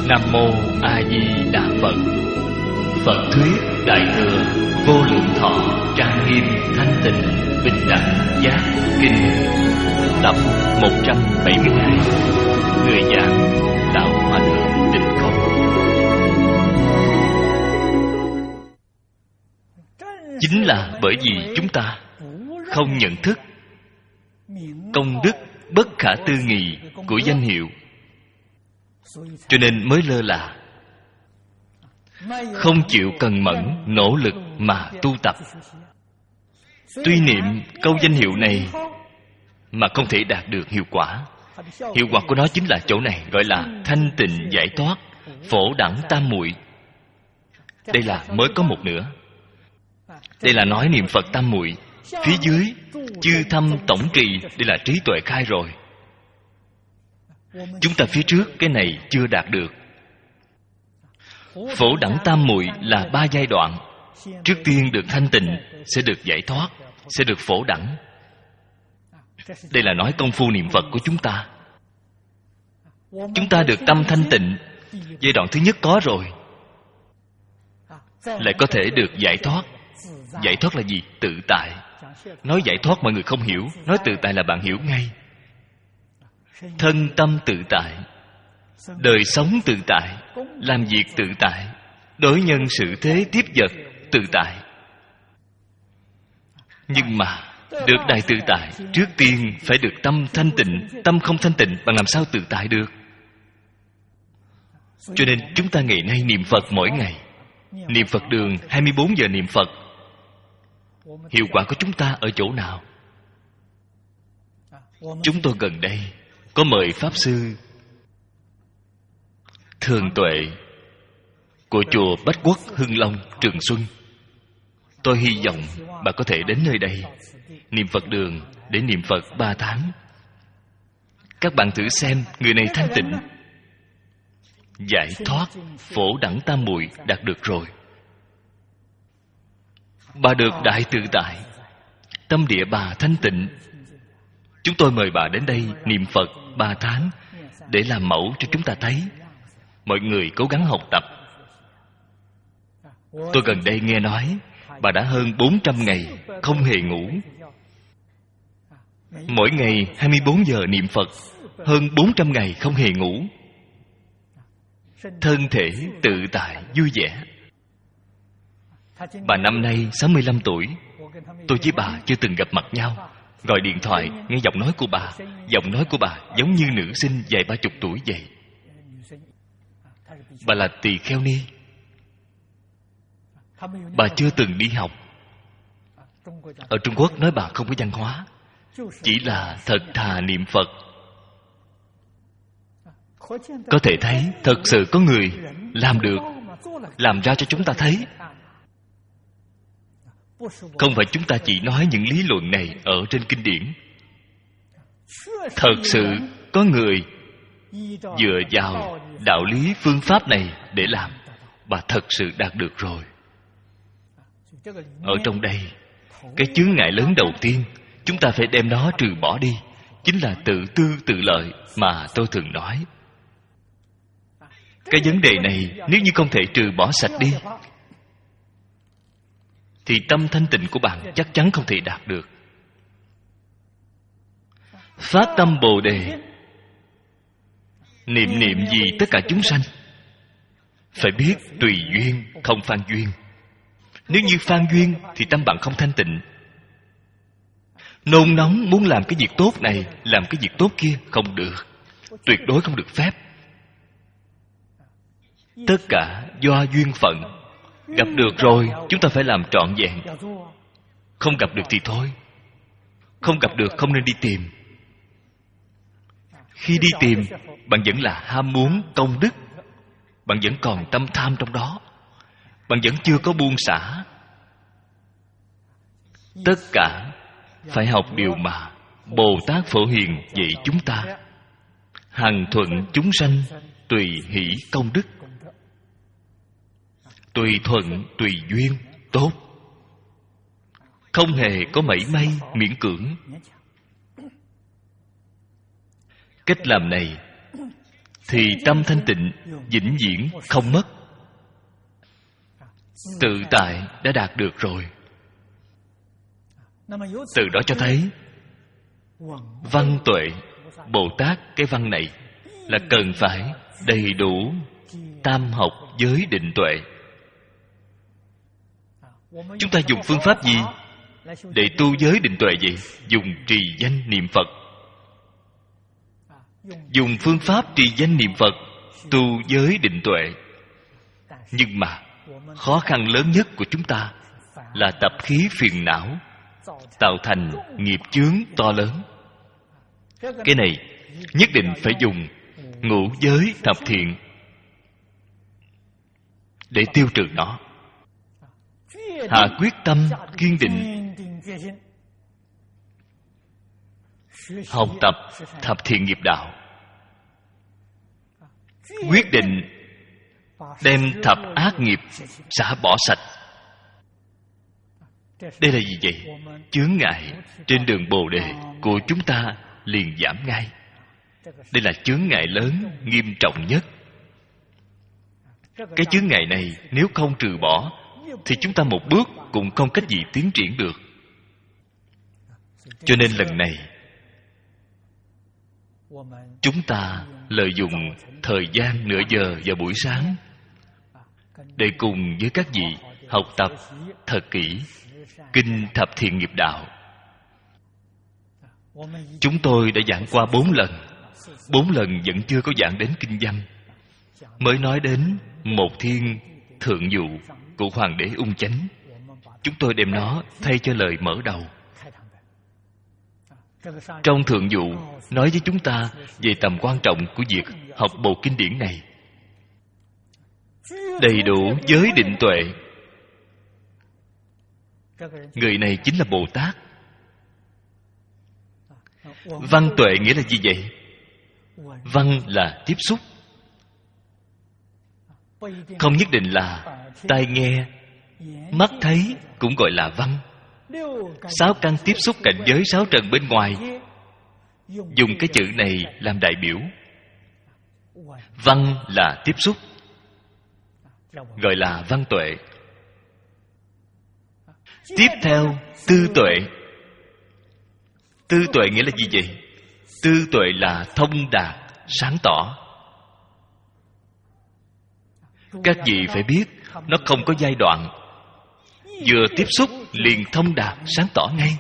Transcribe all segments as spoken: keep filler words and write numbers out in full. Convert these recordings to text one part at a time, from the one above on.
Nam Mô A Di Đà Phật. Phật thuyết Đại thừa Vô Lượng Thọ Trang Nghiêm Thanh Tịnh Bình Đẳng Giác Kinh. Tập một trăm bảy mươi hai. Người giảng Lão Hòa Thượng Tịnh Không. Chính là bởi vì chúng ta không nhận thức công đức bất khả tư nghị của danh hiệu, cho nên mới lơ là, không chịu cần mẫn nỗ lực mà tu tập. Tuy niệm câu danh hiệu này mà không thể đạt được hiệu quả. Hiệu quả của nó chính là chỗ này, gọi là thanh tịnh giải thoát, phổ đẳng tam muội. Đây là mới có một nửa. Đây là nói niệm Phật tam muội. Phía dưới chư thâm tổng trì, đây là trí tuệ khai rồi. Chúng ta phía trước cái này chưa đạt được. Phổ đẳng tam muội là ba giai đoạn. Trước tiên được thanh tịnh, sẽ được giải thoát, sẽ được phổ đẳng. Đây là nói công phu niệm Phật của chúng ta. Chúng ta được tâm thanh tịnh, giai đoạn thứ nhất có rồi, lại có thể được giải thoát. Giải thoát là gì? Tự tại. Nói giải thoát mọi người không hiểu, nói tự tại là bạn hiểu ngay. Thân tâm tự tại, đời sống tự tại, làm việc tự tại, đối nhân sự thế tiếp vật tự tại. Nhưng mà được đại tự tại, trước tiên phải được tâm thanh tịnh. Tâm không thanh tịnh, bạn làm sao tự tại được? Cho nên chúng ta ngày nay niệm Phật mỗi ngày, niệm Phật đường hai mươi bốn giờ niệm Phật. Hiệu quả của chúng ta ở chỗ nào? Chúng tôi gần đây có mời Pháp Sư Thường Tuệ của chùa Bách Quốc Hưng Long, Trường Xuân. Tôi hy vọng bà có thể đến nơi đây niệm Phật đường để niệm Phật ba tháng. Các bạn thử xem, người này thanh tịnh, giải thoát, phổ đẳng tam muội đạt được rồi. Bà được đại tự tại, tâm địa bà thanh tịnh. Chúng tôi mời bà đến đây niệm Phật ba tháng để làm mẫu cho chúng ta thấy. Mọi người cố gắng học tập. Tôi gần đây nghe nói bà đã hơn bốn trăm ngày không hề ngủ. Mỗi ngày hai mươi bốn giờ niệm Phật, hơn bốn trăm ngày không hề ngủ. Thân thể tự tại, vui vẻ. Bà năm nay sáu mươi lăm tuổi. Tôi với bà chưa từng gặp mặt nhau. Gọi điện thoại, nghe giọng nói của bà. Giọng nói của bà giống như nữ sinh vài ba chục tuổi vậy. Bà là tỳ kheo ni. Bà chưa từng đi học. Ở Trung Quốc nói bà không có văn hóa, chỉ là thật thà niệm Phật. Có thể thấy thật sự có người làm được, làm ra cho chúng ta thấy. Không phải chúng ta chỉ nói những lý luận này ở trên kinh điển. Thật sự có người dựa vào đạo lý phương pháp này để làm, bà thật sự đạt được rồi. Ở trong đây, cái chướng ngại lớn đầu tiên chúng ta phải đem nó trừ bỏ đi, chính là tự tư tự lợi mà tôi thường nói. Cái vấn đề này nếu như không thể trừ bỏ sạch đi thì tâm thanh tịnh của bạn chắc chắn không thể đạt được. Phát tâm Bồ Đề, niệm niệm vì tất cả chúng sanh, phải biết tùy duyên không phan duyên. Nếu như phan duyên thì tâm bạn không thanh tịnh. Nôn nóng muốn làm cái việc tốt này, làm cái việc tốt kia, không được. Tuyệt đối không được phép. Tất cả do duyên phận. Gặp được rồi, chúng ta phải làm trọn vẹn. Không gặp được thì thôi. Không gặp được không nên đi tìm. Khi đi tìm, bạn vẫn là ham muốn công đức. Bạn vẫn còn tâm tham trong đó. Bạn vẫn chưa có buông xả. Tất cả phải học điều mà Bồ Tát Phổ Hiền dạy chúng ta: hằng thuận chúng sanh, tùy hỷ công đức. Tùy thuận, tùy duyên, tốt. Không hề có mảy may miễn cưỡng. Cách làm này thì tâm thanh tịnh vĩnh viễn không mất. Tự tại đã đạt được rồi. Từ đó cho thấy văn tuệ Bồ Tát, cái văn này là cần phải đầy đủ tam học giới định tuệ. Chúng ta dùng phương pháp gì để tu giới định tuệ vậy? Dùng trì danh niệm Phật. Dùng phương pháp trì danh niệm Phật tu giới định tuệ. Nhưng mà khó khăn lớn nhất của chúng ta là tập khí phiền não, tạo thành nghiệp chướng to lớn. Cái này nhất định phải dùng ngũ giới thập thiện để tiêu trừ nó. Hạ quyết tâm kiên định học tập thập thiện nghiệp đạo, quyết định đem thập ác nghiệp xả bỏ sạch. Đây là gì vậy? Chướng ngại trên đường Bồ Đề của chúng ta liền giảm ngay. Đây là chướng ngại lớn, nghiêm trọng nhất. Cái chướng ngại này nếu không trừ bỏ thì chúng ta một bước cũng không cách gì tiến triển được. Cho nên lần này chúng ta lợi dụng thời gian nửa giờ vào buổi sáng để cùng với các vị học tập thật kỹ kinh thập thiện nghiệp đạo. Chúng tôi đã giảng qua bốn lần. Bốn lần vẫn chưa có giảng đến kinh văn, mới nói đến một thiên thượng dụ của Hoàng đế Ung Chánh. Chúng tôi đem nó thay cho lời mở đầu. Trong thượng dụ nói với chúng ta về tầm quan trọng của việc học bộ kinh điển này. Đầy đủ giới định tuệ, người này chính là Bồ Tát. Văn tuệ nghĩa là gì vậy? Văn là tiếp xúc, không nhất định là tai nghe, mắt thấy cũng gọi là văn. Sáu căn tiếp xúc cảnh giới sáu trần bên ngoài, dùng cái chữ này làm đại biểu. Văn là tiếp xúc, gọi là văn tuệ. Tiếp theo tư tuệ. Tư tuệ nghĩa là gì vậy? Tư tuệ là thông đạt, sáng tỏ. Các vị phải biết, nó không có giai đoạn. Vừa tiếp xúc liền thông đạt, sáng tỏ ngay.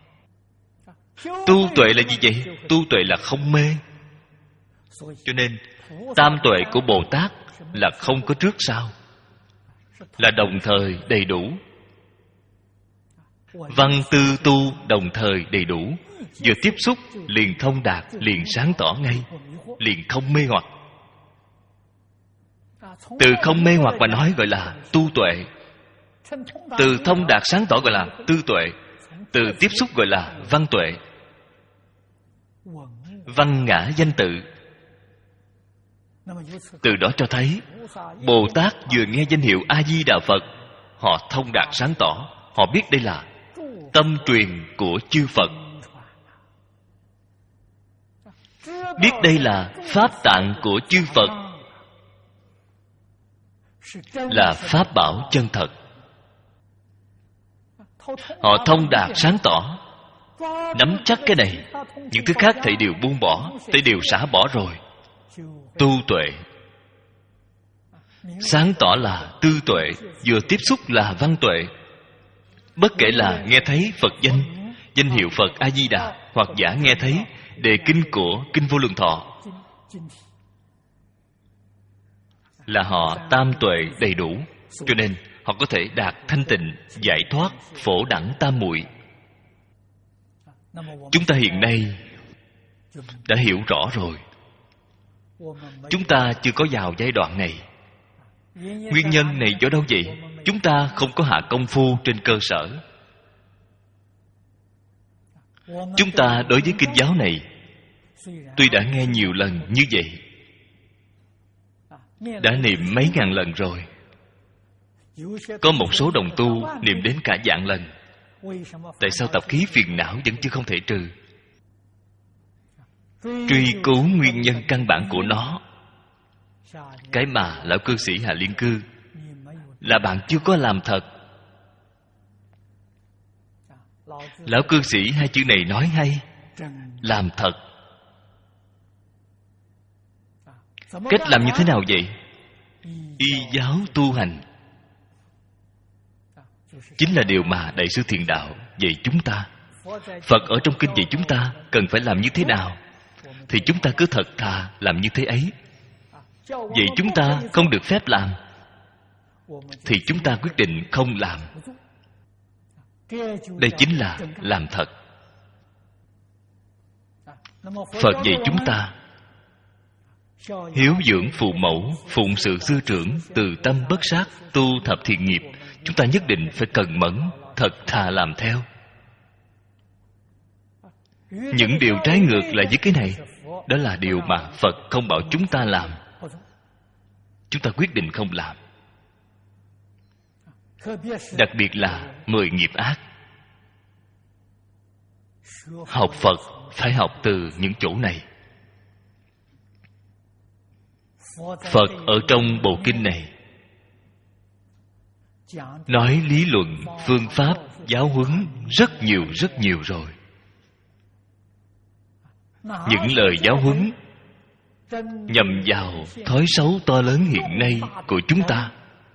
Tu tuệ là gì vậy? Tu tuệ là không mê. Cho nên tam tuệ của Bồ Tát là không có trước sau, là đồng thời đầy đủ. Văn tư tu đồng thời đầy đủ. Vừa tiếp xúc liền thông đạt, liền sáng tỏ ngay, liền không mê hoặc. Từ không mê hoặc mà nói gọi là tu tuệ. Từ thông đạt sáng tỏ gọi là tư tuệ. Từ tiếp xúc gọi là văn tuệ. Văn ngã danh tự. Từ đó cho thấy Bồ Tát vừa nghe danh hiệu A-di-đà Phật, họ thông đạt sáng tỏ. Họ biết đây là tâm truyền của chư Phật, biết đây là pháp tạng của chư Phật, là pháp bảo chân thật. Họ thông đạt sáng tỏ, nắm chắc cái này, những thứ khác thầy đều buông bỏ, thầy đều xả bỏ rồi. Tu tuệ. Sáng tỏ là tư tuệ, vừa tiếp xúc là văn tuệ. Bất kể là nghe thấy Phật danh, danh hiệu Phật A-di-đà, hoặc giả nghe thấy đề kinh của Kinh Vô Lượng Thọ, là họ tam tuệ đầy đủ. Cho nên họ có thể đạt thanh tịnh, giải thoát, phổ đẳng tam muội. Chúng ta hiện nay đã hiểu rõ rồi. Chúng ta chưa có vào giai đoạn này. Nguyên nhân này do đâu vậy? Chúng ta không có hạ công phu trên cơ sở. Chúng ta đối với kinh giáo này tuy đã nghe nhiều lần như vậy, đã niệm mấy ngàn lần rồi, có một số đồng tu niệm đến cả vạn lần. Tại sao tập khí phiền não vẫn chưa không thể trừ? Truy cứu nguyên nhân căn bản của nó Cái mà lão cư sĩ Hạ Liên Cư là bạn chưa có làm thật. Lão cư sĩ hai chữ này nói hay. Làm thật. Cách làm như thế nào vậy? Y giáo tu hành chính là điều mà Đại sư Thiền Đạo dạy chúng ta. Phật ở trong kinh dạy chúng ta cần phải làm như thế nào, thì chúng ta cứ thật thà làm như thế ấy. Vậy chúng ta không được phép làm, thì chúng ta quyết định không làm. Đây chính là làm thật. Phật dạy chúng ta hiếu dưỡng phụ mẫu, phụng sự sư trưởng, từ tâm bất sát, tu thập thiện nghiệp. Chúng ta nhất định phải cần mẫn, thật thà làm theo. Những điều trái ngược lại với cái này, đó là điều mà Phật không bảo chúng ta làm. Chúng ta quyết định không làm. Đặc biệt là mười nghiệp ác. Học Phật phải học từ những chỗ này. Phật ở trong bộ kinh này nói lý luận, phương pháp, giáo huấn rất nhiều rất nhiều rồi. Những lời giáo huấn nhằm vào thói xấu to lớn hiện nay của chúng ta,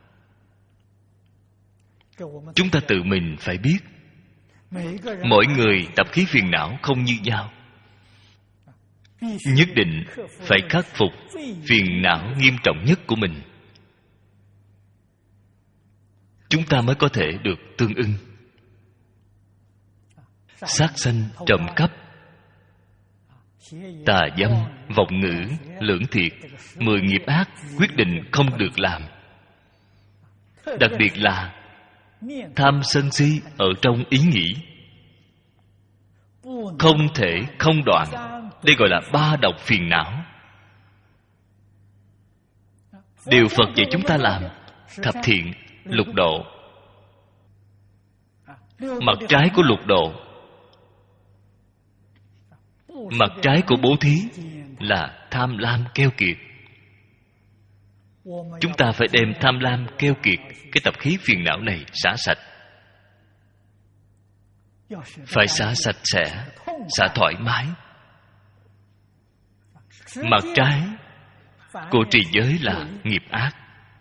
chúng ta tự mình phải biết. Mỗi người tập khí phiền não không như nhau. Nhất định phải khắc phục phiền não nghiêm trọng nhất của mình, chúng ta mới có thể được tương ưng. Sát sanh, trộm cắp, tà dâm, vọng ngữ, lưỡng thiệt, mười nghiệp ác quyết định không được làm. Đặc biệt là tham sân si ở trong ý nghĩ, không thể không đoạn. Đây gọi là ba độc phiền não. Điều Phật dạy chúng ta làm: thập thiện, lục độ. Mặt trái của lục độ, mặt trái của bố thí là tham lam keo kiệt. Chúng ta phải đem tham lam keo kiệt, cái tập khí phiền não này xả sạch. Phải xả sạch sẽ, xả thoải mái. Mặt trái của trì giới là nghiệp ác.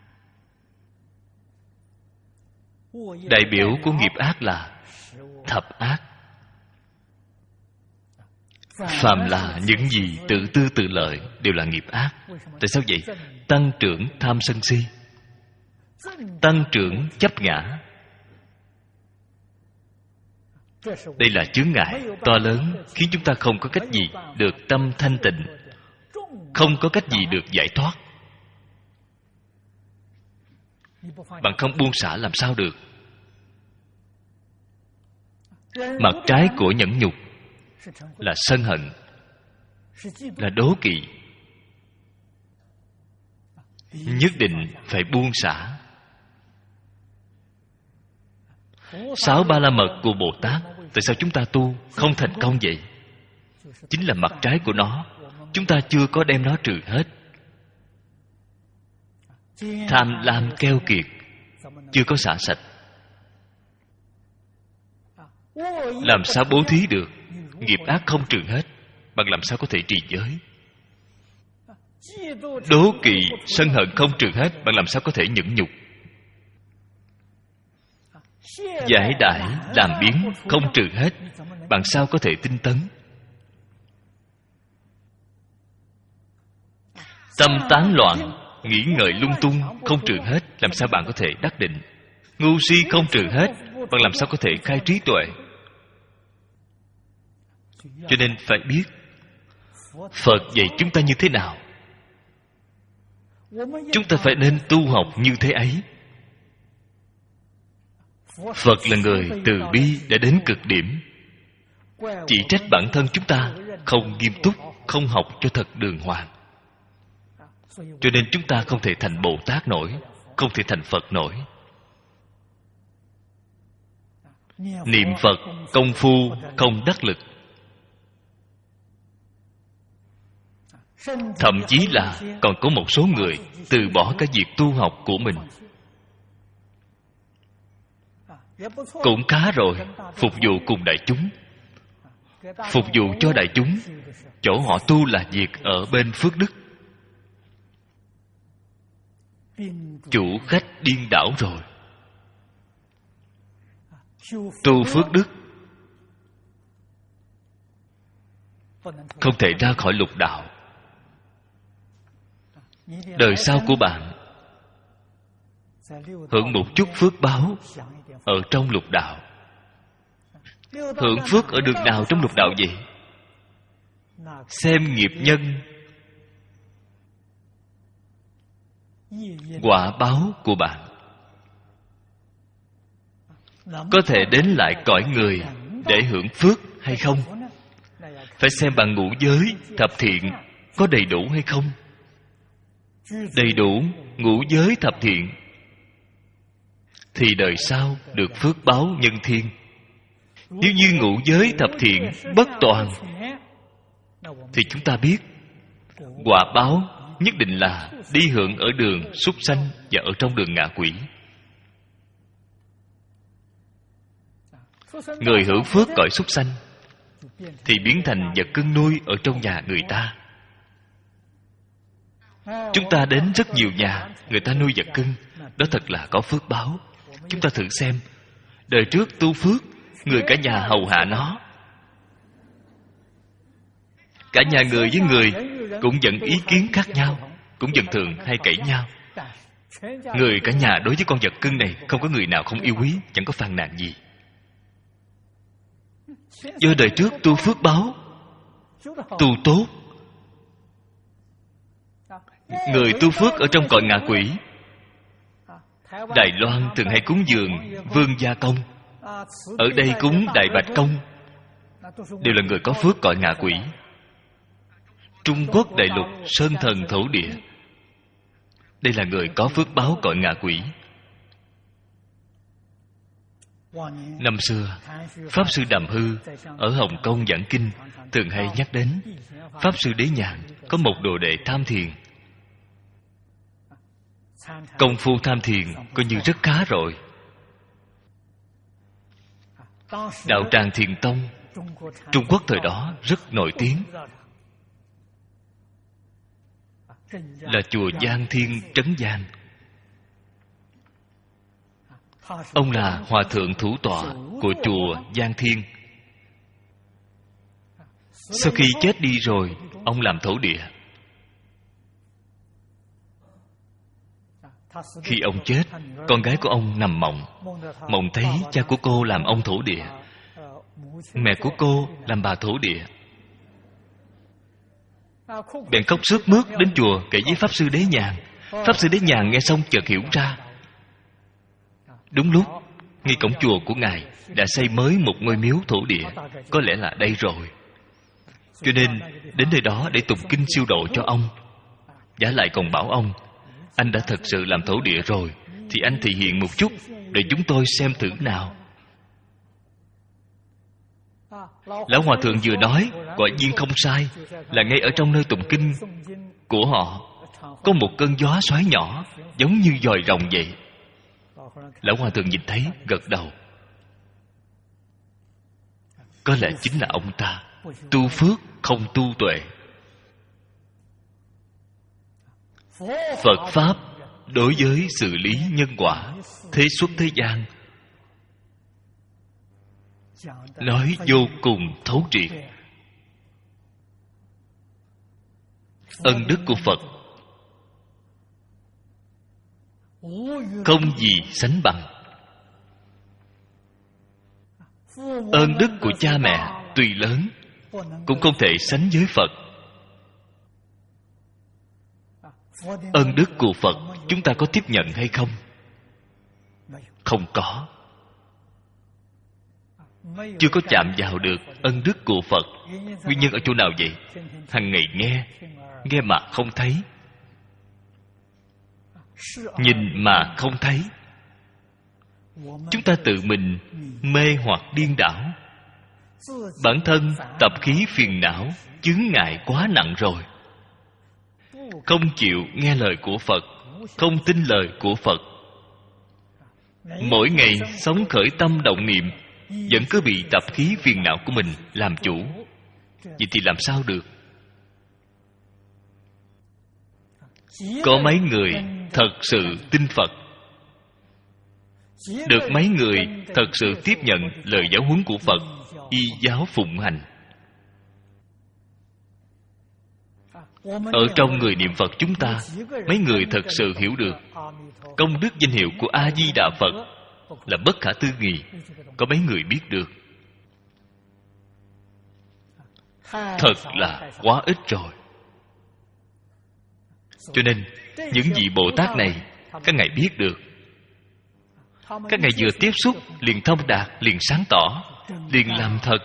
Đại biểu của nghiệp ác là thập ác. Phàm là những gì tự tư tự lợi đều là nghiệp ác. Tại sao vậy? Tăng trưởng tham sân si, tăng trưởng chấp ngã. Đây là chướng ngại to lớn, khiến chúng ta không có cách gì được tâm thanh tịnh, không có cách gì được giải thoát. Bạn không buông xả làm sao được. Mặt trái của nhẫn nhục là sân hận, là đố kỵ. Nhất định phải buông xả. Sáu ba la mật của Bồ Tát, tại sao chúng ta tu không thành công vậy? Chính là mặt trái của nó, chúng ta chưa có đem nó trừ hết. Tham lam keo kiệt chưa có xả sạch. Làm sao bố thí được? Nghiệp ác không trừ hết, bạn làm sao có thể trì giới? Đố kỵ, sân hận không trừ hết, bạn làm sao có thể nhẫn nhục? Giải đãi, làm biến không trừ hết, bạn sao có thể tinh tấn? Tâm tán loạn, nghĩ ngợi lung tung không trừ hết, làm sao bạn có thể đắc định? Ngu si không trừ hết, bạn làm sao có thể khai trí tuệ? Cho nên phải biết Phật dạy chúng ta như thế nào, chúng ta phải nên tu học như thế ấy. Phật là người từ bi đã đến cực điểm. Chỉ trách bản thân chúng ta không nghiêm túc, không học cho thật đường hoàng. Cho nên chúng ta không thể thành Bồ Tát nổi, không thể thành Phật nổi. Niệm Phật công phu không đắc lực. Thậm chí là còn có một số người từ bỏ cả việc tu học của mình. Cũng khá rồi, phục vụ cùng đại chúng. Phục vụ cho đại chúng, chỗ họ tu là việc ở bên phước đức. Chủ khách điên đảo rồi. Tu phước đức không thể ra khỏi lục đạo. Đời sau của bạn hưởng một chút phước báo ở trong lục đạo. Hưởng phước ở đường nào trong lục đạo vậy? Xem nghiệp nhân, quả báo của bạn. Có thể đến lại cõi người để hưởng phước hay không? Phải xem bạn ngũ giới, thập thiện có đầy đủ hay không. Đầy đủ ngũ giới thập thiện thì đời sau được phước báo nhân thiên. Nếu như ngũ giới thập thiện bất toàn thì chúng ta biết quả báo nhất định là đi hưởng ở đường súc sanh và ở trong đường ngạ quỷ. Người hưởng phước cõi súc sanh thì biến thành vật cưng nuôi ở trong nhà người ta. Chúng ta đến rất nhiều nhà, người ta nuôi vật cưng, đó thật là có phước báo. Chúng ta thử xem, đời trước tu phước, người cả nhà hầu hạ nó. Cả nhà người với người cũng dẫn ý kiến khác nhau, cũng dần thường hay cãi nhau. Người cả nhà đối với con vật cưng này không có người nào không yêu quý, chẳng có phàn nàn gì. Do đời trước tu phước báo, tu tốt. Người tu phước ở trong cõi ngạ quỷ, Đài Loan thường hay cúng dường Vương Gia Công, ở đây cúng Đại Bạch Công, đều là người có phước cõi ngạ quỷ. Trung Quốc đại lục sơn thần thổ địa, đây là người có phước báo cõi ngạ quỷ. Năm xưa, Pháp Sư Đàm Hư ở Hồng Kông giảng kinh thường hay nhắc đến Pháp Sư Đế Nhàn có một đồ đệ tham thiền. Công phu tham thiền coi như rất khá rồi. Đạo Tràng Thiền Tông Trung Quốc thời đó rất nổi tiếng, là chùa Giang Thiên Trấn Giang. Ông là hòa thượng thủ tọa của chùa Giang Thiên. Sau khi chết đi rồi, ông làm thổ địa. Khi ông chết, con gái của ông nằm mộng, mộng thấy cha của cô làm ông thổ địa, mẹ của cô làm bà thổ địa. Bèn khóc sướt mướt đến chùa kể với Pháp Sư Đế Nhàn. Pháp Sư Đế Nhàn nghe xong chợt hiểu ra. Đúng lúc, ngay cổng chùa của ngài đã xây mới một ngôi miếu thổ địa, có lẽ là đây rồi. Cho nên đến nơi đó để tụng kinh siêu độ cho ông. Giả lại còn bảo ông, anh đã thật sự làm thổ địa rồi thì anh thể hiện một chút để chúng tôi xem thử nào. Lão hòa thượng vừa nói quả nhiên không sai, là ngay ở trong nơi tụng kinh của họ có một cơn gió xoáy nhỏ giống như vòi rồng vậy. Lão hòa thượng nhìn thấy gật đầu. Có lẽ chính là ông ta tu phước không tu tuệ. Phật Pháp đối với xử lý nhân quả thế xuất thế gian nói vô cùng thấu triệt. Ân đức của Phật không gì sánh bằng. Ơn đức của cha mẹ tuy lớn cũng không thể sánh với Phật. Ơn đức của Phật chúng ta có tiếp nhận hay không? Không có. Chưa có chạm vào được ân đức của Phật. Nguyên nhân ở chỗ nào vậy? Hằng ngày nghe, nghe mà không thấy, nhìn mà không thấy. Chúng ta tự mình mê hoặc điên đảo. Bản thân tập khí phiền não chướng ngại quá nặng rồi. không chịu nghe lời của Phật, không tin lời của Phật, mỗi ngày sống khởi tâm động niệm vẫn cứ bị tập khí phiền não của mình làm chủ, vậy thì làm sao được? Có mấy người thật sự tin Phật, được mấy người thật sự tiếp nhận lời giáo huấn của Phật, y giáo phụng hành. Ở trong người niệm Phật chúng ta, mấy người thật sự hiểu được công đức danh hiệu của A Di Đà Phật là bất khả tư nghị. Có mấy người biết được? Thật là quá ít rồi. Cho nên những vị Bồ Tát này, các ngài biết được, các ngài vừa tiếp xúc liền thông đạt, liền sáng tỏ, liền làm thật.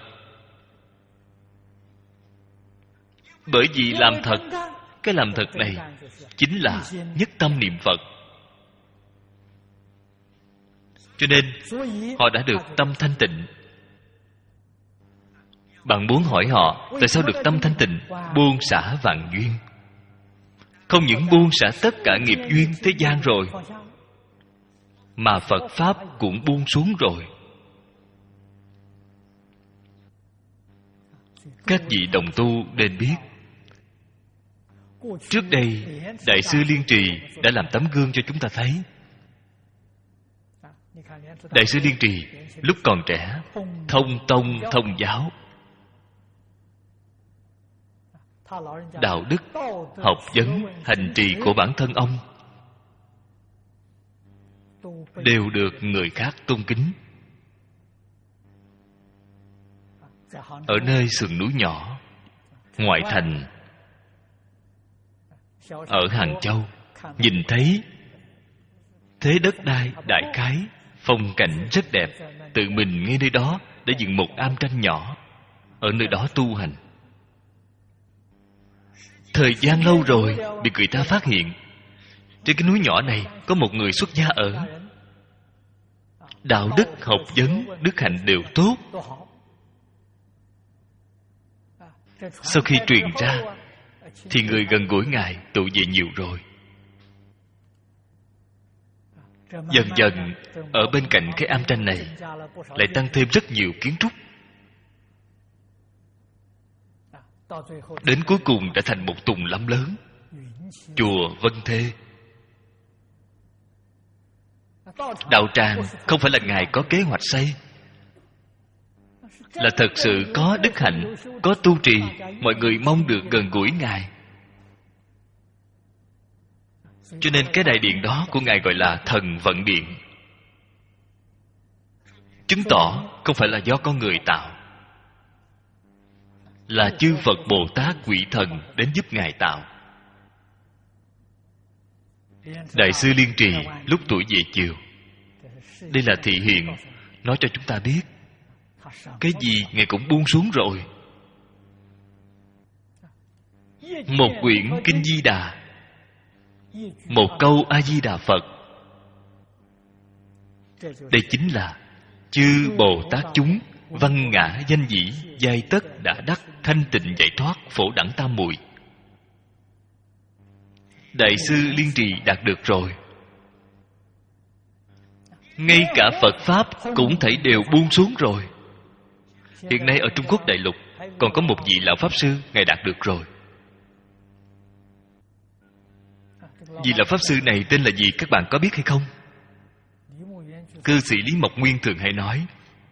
Bởi vì làm thật, cái làm thật này chính là nhất tâm niệm Phật. Cho nên họ đã được tâm thanh tịnh. Bạn muốn hỏi họ tại sao được tâm thanh tịnh? Buông xả vạn duyên. Không những buông xả tất cả nghiệp duyên thế gian rồi, mà Phật Pháp cũng buông xuống rồi. Các vị đồng tu nên biết, trước đây Đại sư Liên Trì đã làm tấm gương cho chúng ta thấy. Đại sư Liên Trì lúc còn trẻ, thông tông thông giáo, đạo đức, học vấn, hành trì của bản thân ông đều được người khác tôn kính. Ở nơi sườn núi nhỏ, ngoại thành, ở Hàng Châu, nhìn thấy thế đất đai đại khái, phong cảnh rất đẹp, tự mình ngay nơi đó đã dựng một am tranh nhỏ, ở nơi đó tu hành. Thời gian lâu rồi bị người ta phát hiện, trên cái núi nhỏ này có một người xuất gia ở, đạo đức, học vấn, đức hạnh đều tốt. Sau khi truyền ra thì người gần gũi ngài tụ về nhiều rồi. Dần dần ở bên cạnh cái am tranh này lại tăng thêm rất nhiều kiến trúc, đến cuối cùng đã thành một tùng lâm lớn, chùa Vân Thê. Đạo tràng không phải là ngài có kế hoạch xây, là thật sự có đức hạnh, có tu trì, mọi người mong được gần gũi ngài. Cho nên cái đại điện đó của ngài gọi là Thần Vận Điện, chứng tỏ không phải là do con người tạo, là chư Phật Bồ Tát quỷ thần đến giúp ngài tạo. Đại sư Liên Trì lúc tuổi về chiều, đây là thị hiện nói cho chúng ta biết cái gì ngài cũng buông xuống rồi. Một quyển Kinh Di Đà, một câu A Di Đà Phật, đây chính là chư Bồ Tát chúng văn ngã danh dĩ giai tất đã đắc thanh tịnh giải thoát phổ đẳng tam muội. Đại sư Liên Trì đạt được rồi. Ngay cả Phật Pháp cũng thể đều buông xuống rồi. Hiện nay ở Trung Quốc đại lục còn có một vị lão Pháp Sư, ngài đạt được rồi. Vị lão Pháp Sư này tên là gì các bạn có biết hay không? Cư sĩ Lý Mộc Nguyên thường hay nói,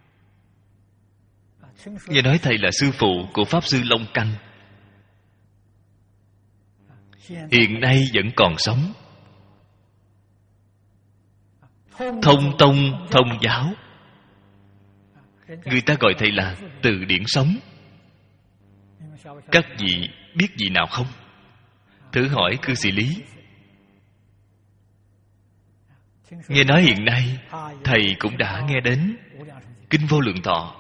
nghe nói thầy là sư phụ của Pháp Sư Long Canh, hiện nay vẫn còn sống. Thông tông thông giáo, người ta gọi thầy là từ điển sống. Các vị biết gì nào không? Thử hỏi cư sĩ Lý. Nghe nói hiện nay thầy cũng đã nghe đến Kinh Vô Lượng Thọ,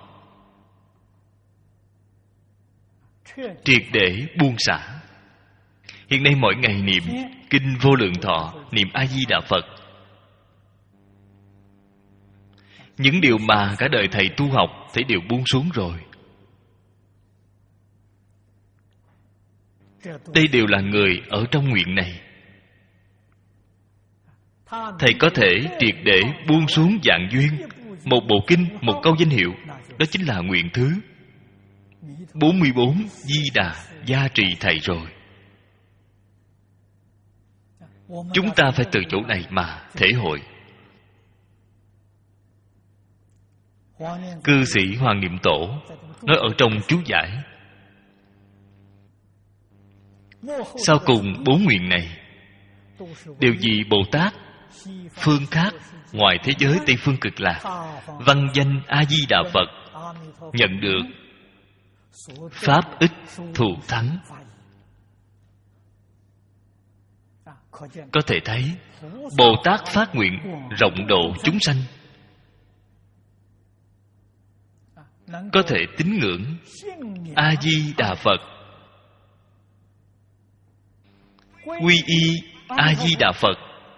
triệt để buông xả. Hiện nay mỗi ngày niệm Kinh Vô Lượng Thọ, niệm A Di Đà Phật, những điều mà cả đời thầy tu học thấy đều buông xuống rồi. Đây đều là người ở trong nguyện này. Thầy có thể triệt để buông xuống dạng duyên, một bộ kinh, một câu danh hiệu, đó chính là nguyện thứ bốn mươi bốn Di Đà gia trì thầy rồi. Chúng ta phải từ chỗ này mà thể hội. Cư sĩ Hoàng Niệm Tổ nói ở trong chú giải, sau cùng bốn nguyện này đều vì Bồ Tát phương khác ngoài thế giới Tây Phương Cực Lạc văn danh A Di Đà Phật nhận được pháp ích thù thắng. Có thể thấy Bồ Tát phát nguyện rộng độ chúng sanh, có thể tín ngưỡng A Di Đà Phật, quy y A Di Đà Phật.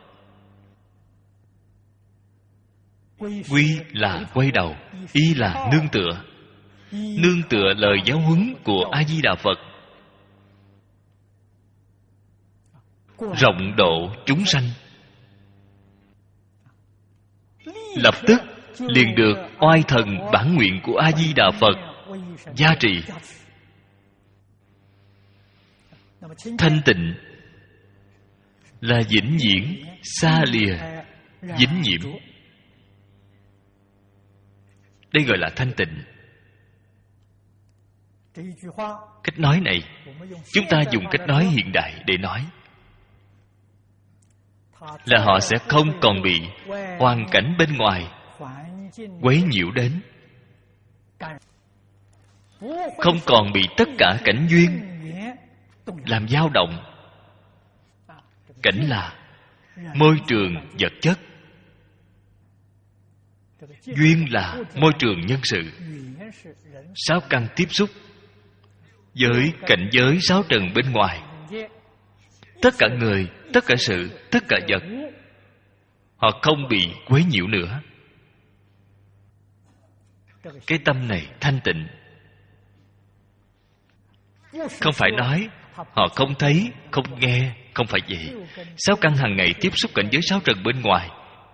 Quy là quay đầu, y là nương tựa. Nương tựa lời giáo huấn của A Di Đà Phật, rộng độ chúng sanh, lập tức liền được oai thần bản nguyện của A Di Đà Phật gia trì. Thanh tịnh là vĩnh viễn xa lìa dính nhiễm. Đây gọi là thanh tịnh. Cách nói này chúng ta dùng cách nói hiện đại để nói, là họ sẽ không còn bị hoàn cảnh bên ngoài quấy nhiễu đến, không còn bị tất cả cảnh duyên làm dao động. Cảnh là môi trường vật chất, duyên là môi trường nhân sự. Sáu căn tiếp xúc với cảnh giới sáu trần bên ngoài, tất cả người, tất cả sự, tất cả vật, họ không bị quấy nhiễu nữa. Cái tâm này thanh tịnh. Không phải nói họ không thấy, không nghe, không phải vậy. Sáu căn hàng ngày tiếp xúc cảnh giới sáu trần bên ngoài.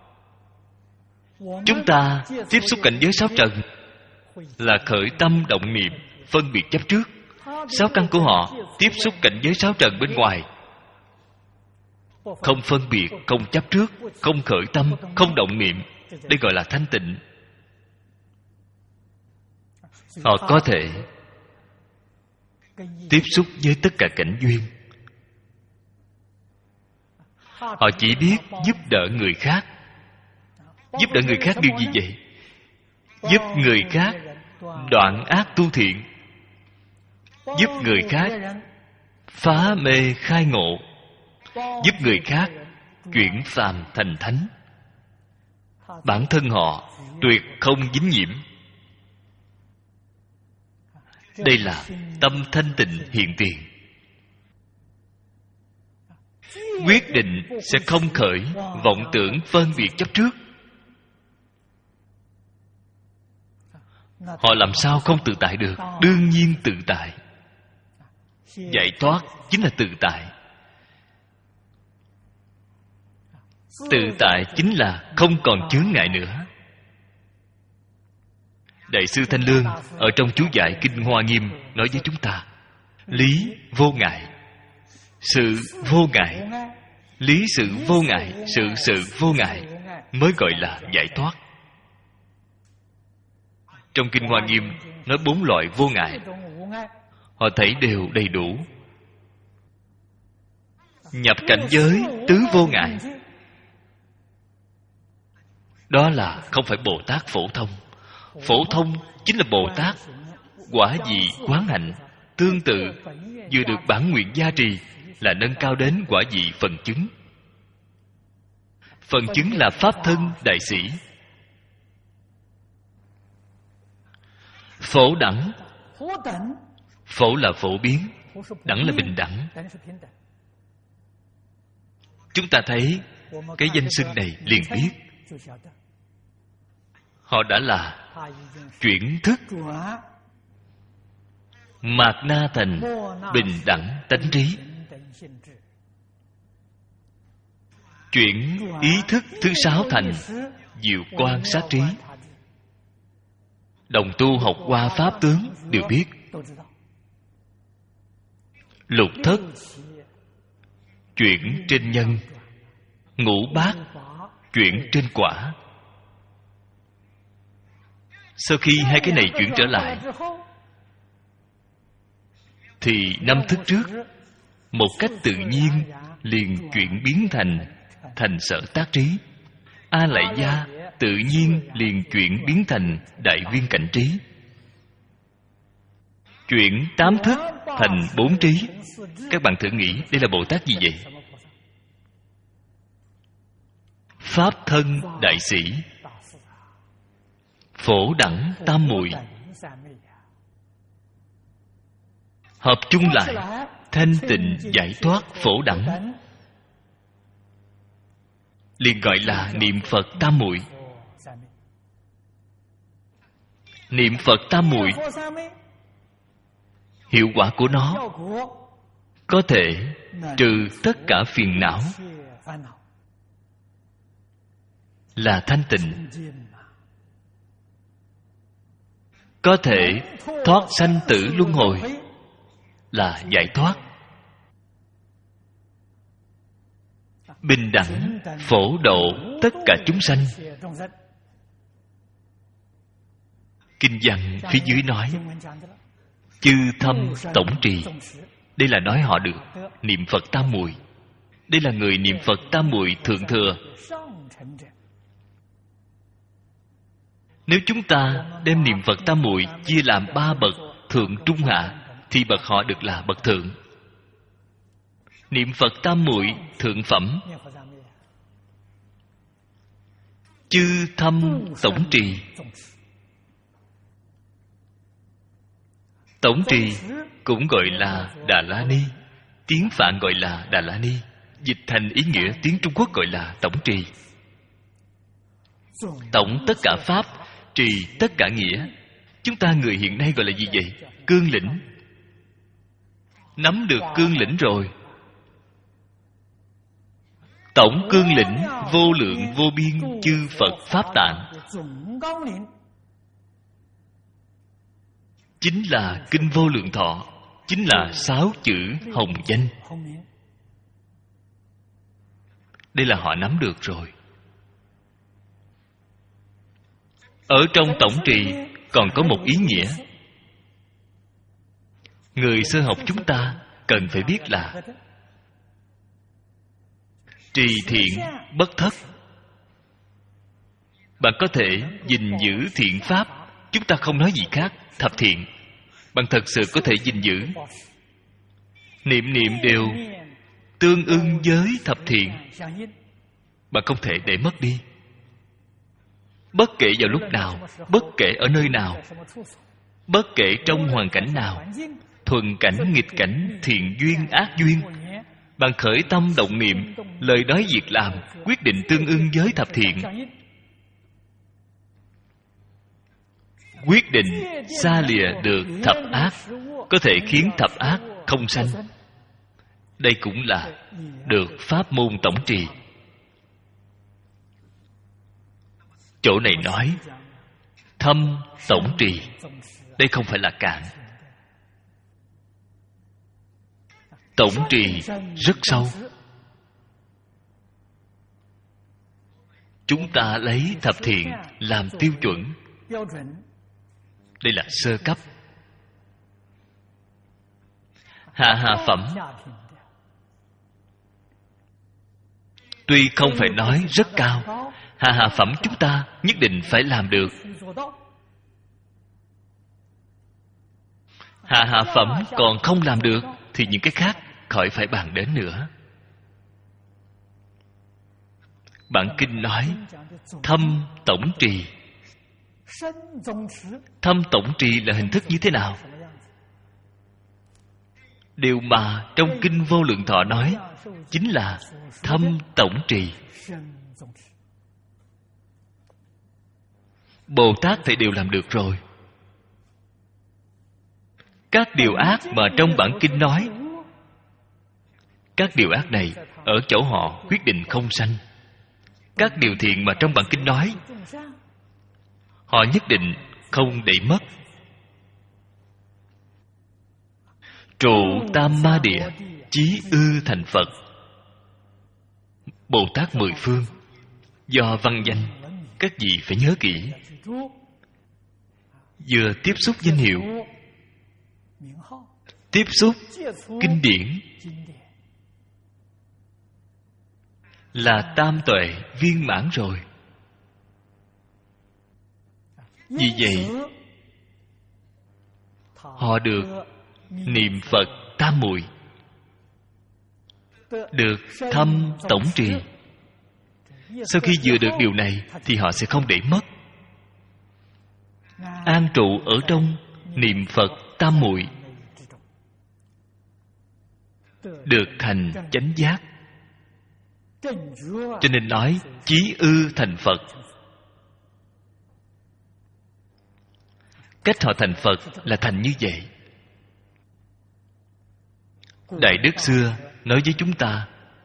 Chúng ta tiếp xúc cảnh giới sáu trần là khởi tâm động niệm, phân biệt chấp trước. Sáu căn của họ tiếp xúc cảnh giới sáu trần bên ngoài, không phân biệt, không chấp trước, không khởi tâm, không động niệm. Đây gọi là thanh tịnh. Họ có thể tiếp xúc với tất cả cảnh duyên. Họ chỉ biết giúp đỡ người khác. Giúp đỡ người khác điều gì vậy? Giúp người khác đoạn ác tu thiện, giúp người khác phá mê khai ngộ, giúp người khác chuyển phàm thành thánh. Bản thân họ tuyệt không dính nhiễm. Đây là tâm thanh tịnh hiện tiền. Quyết định sẽ không khởi vọng tưởng phân biệt chấp trước. Họ làm sao không tự tại được? Đương nhiên tự tại. Giải thoát chính là tự tại. Tự tại chính là không còn chướng ngại nữa. Đại sư Thanh Lương ở trong chú giải Kinh Hoa Nghiêm nói với chúng ta: lý vô ngại, sự vô ngại. Lý sự vô ngại, sự sự vô ngại mới gọi là giải thoát. Trong Kinh Hoa Nghiêm nói bốn loại vô ngại, họ thấy đều đầy đủ. Nhập cảnh giới tứ vô ngại, đó là không phải Bồ Tát phổ thông. Phổ thông chính là Bồ Tát quả vị quán hạnh, tương tự vừa được bản nguyện gia trì là nâng cao đến quả vị phần chứng. Phần chứng là pháp thân đại sĩ. Phổ đẳng, phổ là phổ biến, đẳng là bình đẳng. Chúng ta thấy cái danh xưng này liền biết họ đã là chuyển thức mạt na thành bình đẳng tánh trí. Chuyển ý thức thứ sáu thành diệu quan sát trí. Đồng tu học qua pháp tướng đều biết. Lục thất chuyển trên nhân, ngũ bát chuyển trên quả. Sau khi hai cái này chuyển trở lại, thì năm thức trước một cách tự nhiên liền chuyển biến thành thành sở tác trí. A lại gia tự nhiên liền chuyển biến thành đại viên cảnh trí. Chuyển tám thức thành bốn trí. Các bạn thử nghĩ đây là Bồ Tát gì vậy? Pháp thân đại sĩ, phổ đẳng tam muội, hợp chung lại thanh tịnh giải thoát phổ đẳng, liền gọi là niệm Phật tam muội. Niệm Phật tam muội, hiệu quả của nó có thể trừ tất cả phiền não, là thanh tịnh. Có thể thoát sanh tử luân hồi, là giải thoát. Bình đẳng phổ độ tất cả chúng sanh. Kinh văn phía dưới nói chư thâm tổng trì. Đây là nói họ được niệm Phật tam muội. Đây là người niệm Phật tam muội thượng thừa. Nếu chúng ta đem niệm Phật tam muội chia làm ba bậc thượng trung hạ, thì bậc họ được là bậc thượng. Niệm Phật tam muội thượng phẩm, chư thâm tổng trì. Tổng trì cũng gọi là Đà La Ni, tiếng Phạn gọi là Đà La Ni, dịch thành ý nghĩa tiếng Trung Quốc gọi là tổng trì. Tổng tất cả pháp, trì tất cả nghĩa. Chúng ta người hiện nay gọi là gì vậy? Cương lĩnh. Nắm được cương lĩnh rồi. Tổng cương lĩnh vô lượng vô biên chư Phật Pháp Tạng, chính là Kinh Vô Lượng Thọ, chính là sáu chữ hồng danh. Đây là họ nắm được rồi. Ở trong tổng trì còn có một ý nghĩa. Người sơ học chúng ta cần phải biết là trì thiện bất thất. Bạn có thể gìn giữ thiện pháp. Chúng ta không nói gì khác, thập thiện. Bạn thật sự có thể gìn giữ. Niệm niệm đều tương ưng với thập thiện. Bạn không thể để mất đi. Bất kể vào lúc nào, bất kể ở nơi nào, bất kể trong hoàn cảnh nào, thuần cảnh, nghịch cảnh, thiện duyên, ác duyên, bạn khởi tâm động niệm, lời nói việc làm quyết định tương ưng với thập thiện, quyết định xa lìa được thập ác, có thể khiến thập ác không sanh. Đây cũng là được pháp môn tổng trì. Chỗ này nói thâm tổng trì, đây không phải là cạn. Tổng trì rất sâu. Chúng ta lấy thập thiện làm tiêu chuẩn. Đây là sơ cấp. Hạ hạ phẩm tuy không phải nói rất cao, hạ hạ phẩm chúng ta nhất định phải làm được. Hạ hạ phẩm còn không làm được thì những cái khác khỏi phải bàn đến nữa. Bản kinh nói thâm tổng trì. Thâm tổng trì là hình thức như thế nào? Điều mà trong Kinh Vô Lượng Thọ nói chính là thâm tổng trì. Bồ Tát thì đều làm được rồi. Các điều ác mà trong bản kinh nói, các điều ác này ở chỗ họ quyết định không sanh. Các điều thiện mà trong bản kinh nói, họ nhất định không để mất. Trụ tam ma địa, chí ư thành Phật. Bồ Tát mười phương, do văn danh, các vị phải nhớ kỹ. Vừa tiếp xúc danh hiệu, tiếp xúc kinh điển, là tam tuệ viên mãn rồi. Vì vậy, họ được niệm Phật tam muội, được thâm tổng trì. Sau khi vừa được điều này thì họ sẽ không để mất. An trụ ở trong niệm Phật tam muội, được thành chánh giác. Cho nên nói chí ư thành Phật. Cách họ thành Phật là thành như vậy. Đại Đức xưa nói với chúng ta,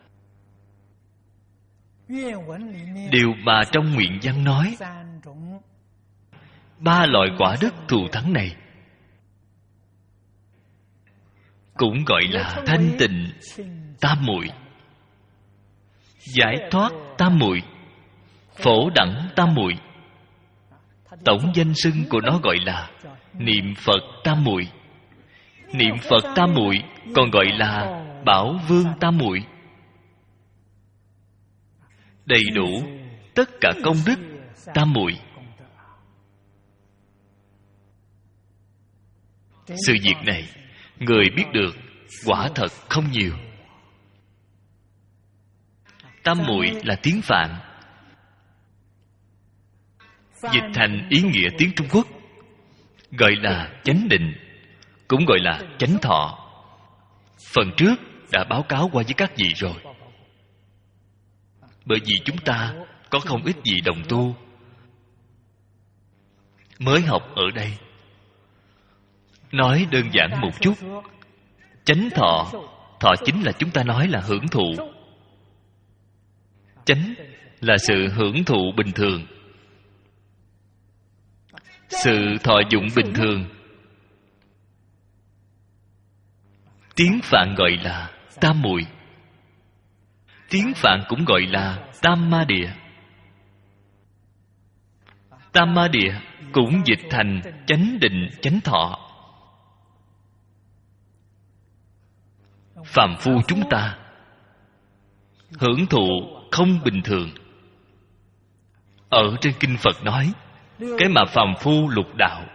điều mà trong nguyện văn nói, ba loại quả đức thù thắng này cũng gọi là thanh tịnh tam muội, giải thoát tam muội, phổ đẳng tam muội. Tổng danh xưng của nó gọi là niệm Phật tam muội. Niệm Phật tam muội còn gọi là Bảo Vương tam muội. Đầy đủ tất cả công đức tam muội. Sự việc này người biết được quả thật không nhiều. Tam muội là tiếng Phạn, dịch thành ý nghĩa tiếng Trung Quốc, gọi là chánh định, cũng gọi là chánh thọ. Phần trước đã báo cáo qua với các vị rồi. Bởi vì chúng ta có không ít vị đồng tu mới học ở đây. Nói đơn giản một chút, chánh thọ, thọ chính là chúng ta nói là hưởng thụ. Chánh là sự hưởng thụ bình thường, sự thọ dụng bình thường. Tiếng Phạn gọi là tam muội, tiếng Phạn cũng gọi là tam ma địa. Tam ma địa cũng dịch thành chánh định chánh thọ. Phàm phu chúng ta hưởng thụ không bình thường. Ở trên kinh Phật nói, cái mà phàm phu lục đạo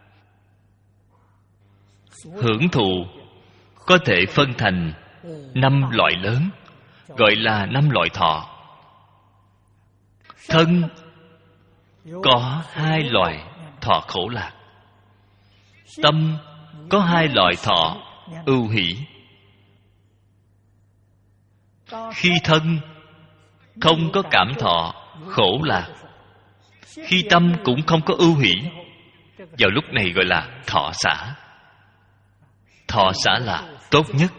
hưởng thụ có thể phân thành năm loại lớn, gọi là năm loại thọ. Thân có hai loại thọ khổ lạc. Tâm có hai loại thọ ưu hỷ. Khi thân không có cảm thọ khổ lạc, khi tâm cũng không có ưu hỷ, vào lúc này gọi là thọ xả. Thọ xả là tốt nhất.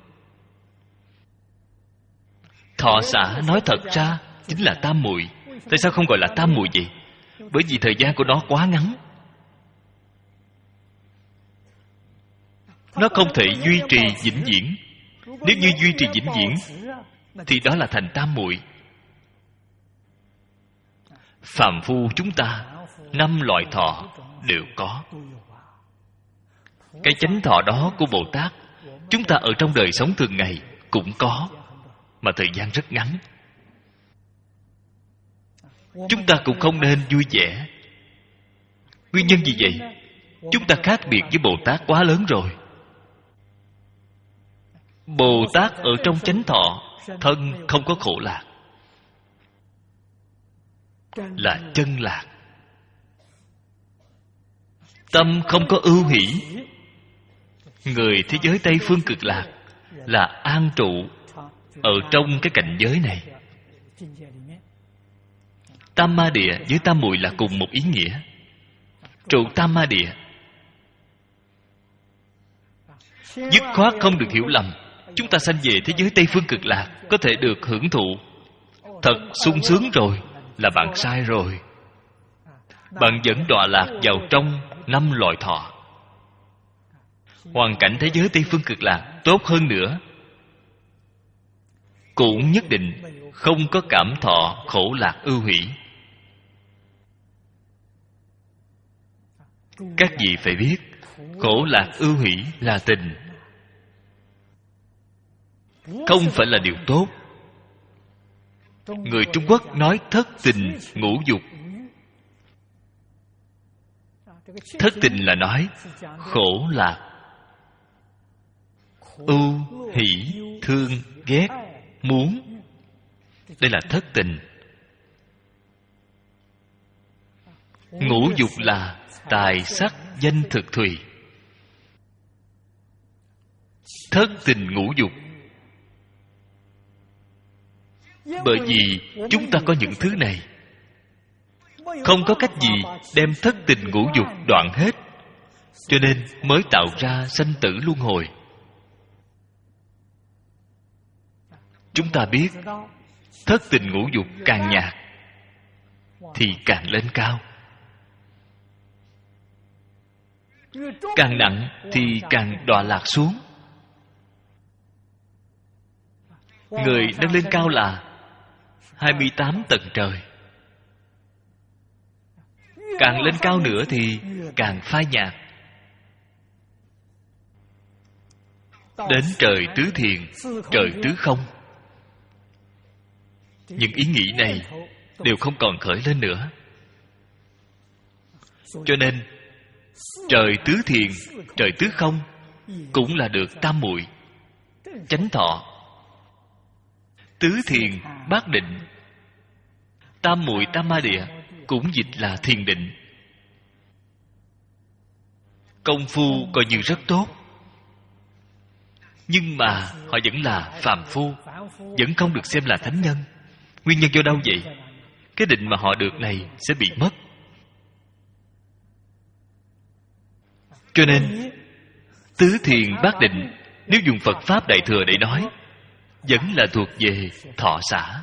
Thọ xả nói thật ra chính là tam muội. Tại sao không gọi là tam muội vậy? Bởi vì thời gian của nó quá ngắn, nó không thể duy trì vĩnh viễn. Nếu như duy trì vĩnh viễn thì đó là thành tam muội. Phàm phu chúng ta năm loại thọ đều có. Cái chánh thọ đó của Bồ Tát, chúng ta ở trong đời sống thường ngày cũng có, mà thời gian rất ngắn. Chúng ta cũng không nên vui vẻ. Nguyên nhân gì vậy? Chúng ta khác biệt với Bồ Tát quá lớn rồi. Bồ Tát ở trong chánh thọ, thân không có khổ lạc, là chân lạc. Tâm không có ưu hỷ. Người thế giới Tây Phương Cực Lạc là an trụ ở trong cái cảnh giới này. Tam ma địa với tam muội là cùng một ý nghĩa. Trụ tam ma địa dứt khoát không được hiểu lầm. Chúng ta sanh về thế giới Tây Phương Cực Lạc, có thể được hưởng thụ thật sung sướng rồi, là bạn sai rồi. Bạn vẫn đọa lạc vào trong năm loại thọ. Hoàn cảnh thế giới Tây Phương Cực Lạc tốt hơn nữa, cũng nhất định không có cảm thọ khổ lạc ưu hỷ. Các vị phải biết, khổ lạc ưu hỷ là tình, không phải là điều tốt. Người Trung Quốc nói thất tình ngũ dục. Thất tình là nói khổ lạc, ưu hỷ, thương, ghét, muốn. Đây là thất tình. Ngũ dục là tài sắc danh thực thùy. Thất tình ngũ dục. Bởi vì chúng ta có những thứ này, không có cách gì đem thất tình ngũ dục đoạn hết, cho nên mới tạo ra sanh tử luân hồi. Chúng ta biết, thất tình ngũ dục càng nhạt thì càng lên cao, càng nặng thì càng đọa lạc xuống. Người nâng lên cao là hai mươi tám tầng trời. Càng lên cao nữa thì càng phai nhạt. Đến trời tứ thiền, trời tứ không, những ý nghĩ này đều không còn khởi lên nữa. Cho nên trời tứ thiền, trời tứ không cũng là được tam muội, chánh thọ. Tứ thiền bát định, tam muội tam ma địa cũng dịch là thiền định. Công phu coi như rất tốt, nhưng mà họ vẫn là phàm phu, vẫn không được xem là thánh nhân. Nguyên nhân do đâu vậy? Cái định mà họ được này sẽ bị mất. Cho nên tứ thiền bát định, nếu dùng Phật Pháp Đại Thừa để nói, vẫn là thuộc về thọ xả.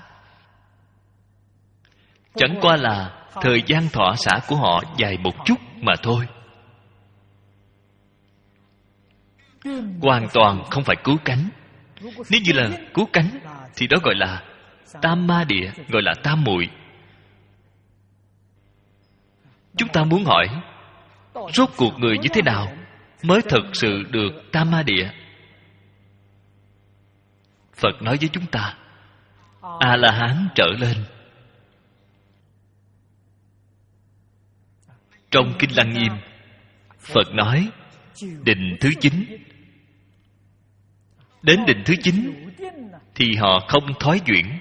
Chẳng qua là thời gian thọ xả của họ dài một chút mà thôi. Hoàn toàn không phải cứu cánh. Nếu như là cứu cánh thì đó gọi là tam ma địa, gọi là tam muội. Chúng ta muốn hỏi, rốt cuộc người như thế nào mới thực sự được tam ma địa? Phật nói với chúng ta, A-la-hán trở lên. Trong Kinh Lăng Nghiêm, Phật nói định thứ chín. Đến định thứ chín thì họ không thoái chuyển,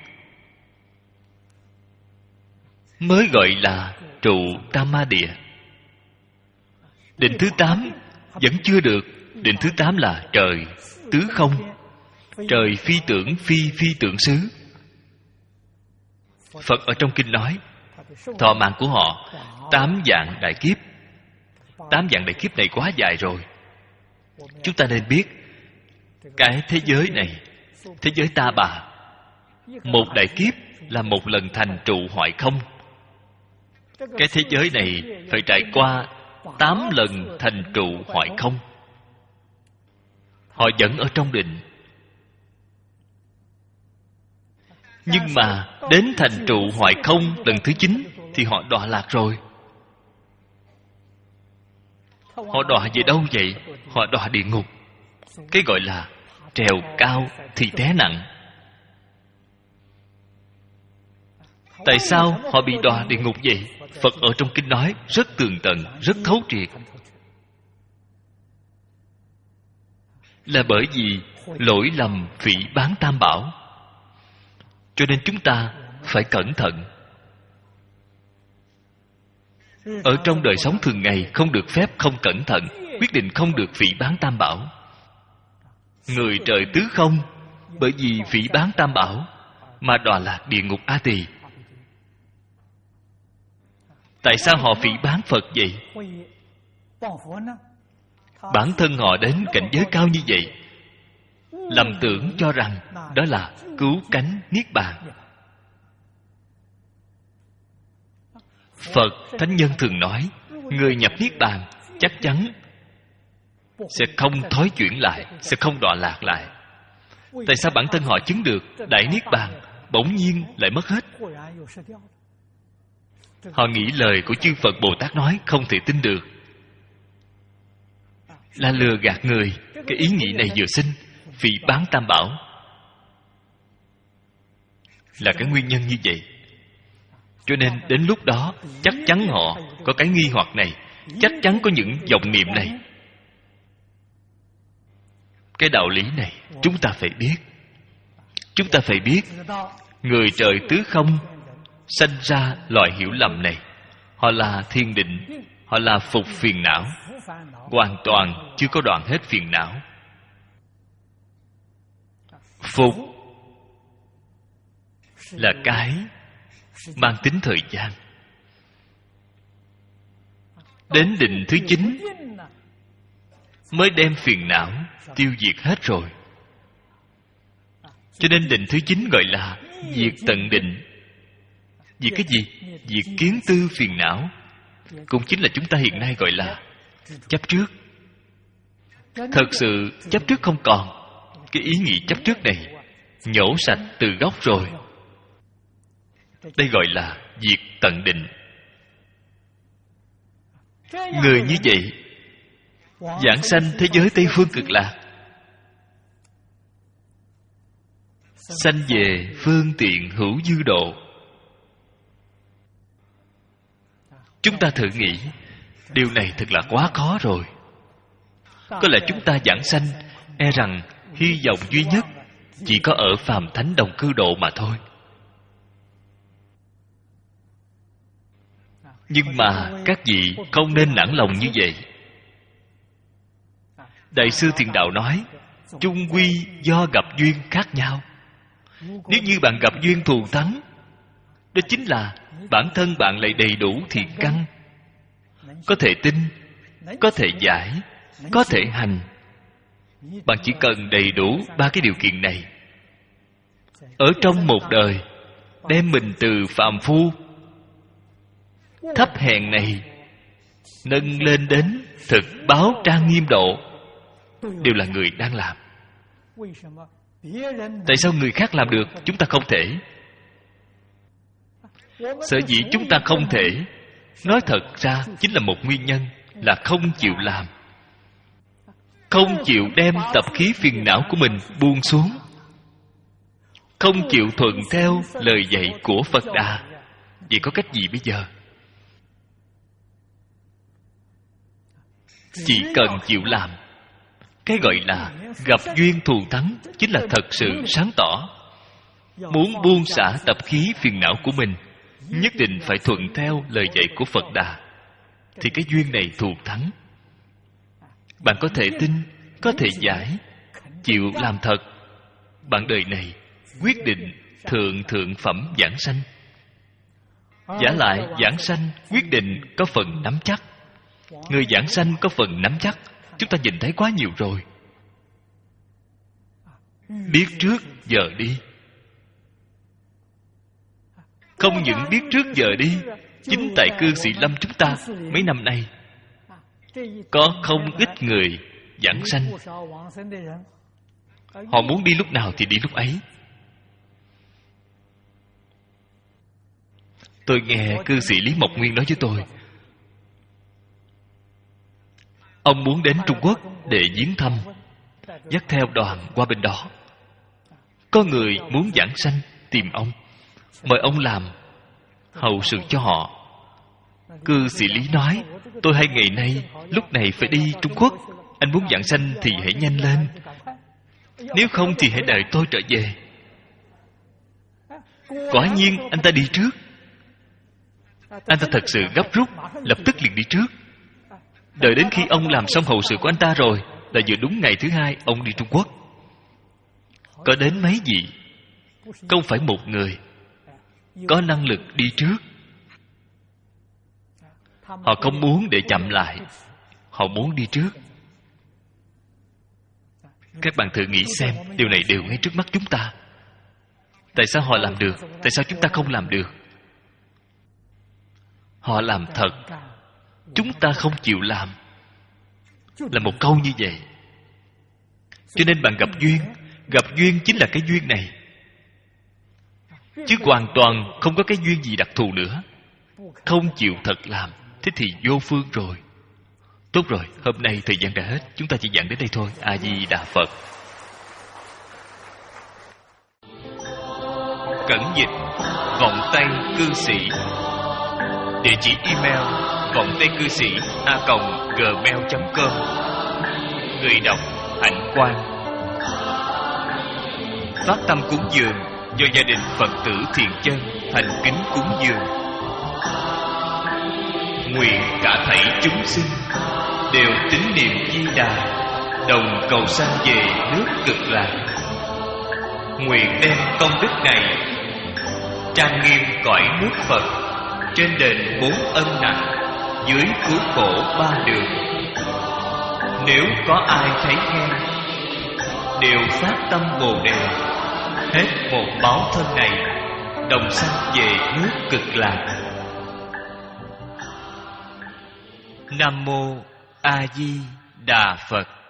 mới gọi là trụ tam ma địa. Định thứ tám vẫn chưa được. Định thứ tám là trời tứ không, trời phi tưởng phi phi tưởng xứ. Phật ở trong kinh nói thọ mạng của họ tám vạn đại kiếp. Tám vạn đại kiếp này quá dài rồi. Chúng ta nên biết, cái thế giới này, thế giới ta bà, một đại kiếp là một lần thành trụ hoại không. Cái thế giới này phải trải qua tám lần thành trụ hoại không. Họ vẫn ở trong định, nhưng mà đến thành trụ hoại không lần thứ chín thì họ đọa lạc rồi. Họ đọa về đâu vậy? Họ đọa địa ngục. Cái gọi là trèo cao thì té nặng. Tại sao họ bị đọa địa ngục vậy? Phật ở trong kinh nói rất tường tận, rất thấu triệt. Là bởi vì lỗi lầm phỉ báng tam bảo. Cho nên chúng ta phải cẩn thận. Ở trong đời sống thường ngày không được phép không cẩn thận, quyết định không được phỉ báng tam bảo. Người trời tứ không bởi vì phỉ báng tam bảo mà đọa lạc địa ngục A Tỳ. Tại sao họ phỉ báng Phật vậy? bản thân họ đến cảnh giới cao như vậy, lầm tưởng cho rằng đó là cứu cánh niết bàn. Phật Thánh Nhân thường nói, người nhập niết bàn chắc chắn sẽ không thói chuyển lại, sẽ không đọa lạc lại. Tại sao bản thân họ chứng được đại niết bàn bỗng nhiên lại mất hết? Họ nghĩ lời của chư Phật Bồ Tát nói không thể tin được, là lừa gạt người. Cái ý nghĩ này vừa sinh, vì bán tam bảo, là cái nguyên nhân như vậy. Cho nên đến lúc đó chắc chắn họ có cái nghi hoặc này, chắc chắn có những vọng niệm này. Cái đạo lý này chúng ta phải biết. Chúng ta phải biết người trời tứ không sanh ra loại hiểu lầm này. Họ là thiền định, họ là phục phiền não, hoàn toàn chưa có đoạn hết phiền não. Phục là cái mang tính thời gian. Đến định thứ chín mới đem phiền não tiêu diệt hết rồi. Cho nên định thứ chín gọi là diệt tận định. Diệt cái gì? Diệt kiến tư phiền não, cũng chính là chúng ta hiện nay gọi là chấp trước. Thật sự chấp trước không còn. Cái ý nghĩ chấp trước này nhổ sạch từ gốc rồi. Đây gọi là diệt tận định. Người như vậy giảng sanh thế giới Tây Phương Cực Lạc, sanh về phương tiện hữu dư độ. Chúng ta thử nghĩ, điều này thật là quá khó rồi. Có lẽ chúng ta giảng sanh, e rằng hy vọng duy nhất chỉ có ở phàm thánh đồng cư độ mà thôi. Nhưng mà các vị không nên nản lòng như vậy. Đại sư Thiền Đạo nói, chung quy do gặp duyên khác nhau. Nếu như bạn gặp duyên thù thắng, đó chính là bản thân bạn lại đầy đủ thiện căn, có thể tin, có thể giải, có thể hành. Bạn chỉ cần đầy đủ ba cái điều kiện này, ở trong một đời đem mình từ phàm phu thấp hèn này nâng lên đến thực báo trang nghiêm độ, đều là người đang làm. Tại sao người khác làm được, chúng ta không thể? Sở dĩ chúng ta không thể, nói thật ra chính là một nguyên nhân, là không chịu làm, không chịu đem tập khí phiền não của mình buông xuống, không chịu thuận theo lời dạy của Phật Đà. Vậy có cách gì bây giờ? Chỉ cần chịu làm. Cái gọi là gặp duyên thù thắng chính là thật sự sáng tỏ. Muốn buông xả tập khí phiền não của mình, nhất định phải thuận theo lời dạy của Phật Đà, thì cái duyên này thù thắng. Bạn có thể tin, có thể giải, chịu làm thật, bạn đời này quyết định thượng thượng phẩm giảng sanh. Giả lại giảng sanh quyết định có phần nắm chắc. Người giảng sanh có phần nắm chắc, chúng ta nhìn thấy quá nhiều rồi. Biết trước giờ đi. Không những biết trước giờ đi, chính tại cư Sĩ Lâm chúng ta mấy năm nay có không ít người giảng sanh. Họ muốn đi lúc nào thì đi lúc ấy. Tôi nghe cư sĩ Lý Mộc Nguyên nói với tôi, ông muốn đến Trung Quốc để viếng thăm, dắt theo đoàn qua bên đó. Có người muốn giảng sanh tìm ông, mời ông làm hậu sự cho họ. Cư sĩ Lý nói, tôi hai ngày nay lúc này phải đi Trung Quốc, anh muốn giảng sanh thì hãy nhanh lên, nếu không thì hãy đợi tôi trở về. Quả nhiên anh ta đi trước. Anh ta thật sự gấp rút, lập tức liền đi trước. Đợi đến khi ông làm xong hậu sự của anh ta rồi, là vừa đúng ngày thứ hai ông đi Trung Quốc. Có đến mấy vị, không phải một người, có năng lực đi trước. Họ không muốn để chậm lại, họ muốn đi trước. Các bạn thử nghĩ xem, điều này đều ngay trước mắt chúng ta. Tại sao họ làm được? Tại sao chúng ta không làm được? Họ làm thật, chúng ta không chịu làm, là một câu như vậy. Cho nên bạn gặp duyên, gặp duyên chính là cái duyên này, chứ hoàn toàn không có cái duyên gì đặc thù nữa. Không chịu thật làm, thế thì vô phương rồi. Tốt rồi, hôm nay thời gian đã hết, chúng ta chỉ giảng đến đây thôi. A Di Đà Phật. Cẩn dịch Vọng Tây Cư Sĩ. Địa chỉ email vọng tây cư sĩ a còng gmail chấm com. Người đọc Hạnh Quang. Phát tâm cúng dường do gia đình Phật tử Thiện Chân thành kính cúng dường. Nguyện cả thảy chúng sinh đều tín niệm Di Đà, đồng cầu sanh về nước Cực Lạc. Nguyện đem công đức này trang nghiêm cõi nước Phật, trên đền bốn ân nặng, dưới cứu khổ ba đường. Nếu có ai thấy nghe, đều phát tâm Bồ Đề, hết một báo thân này, đồng sanh về nước Cực Lạc. Nam Mô A Di Đà Phật.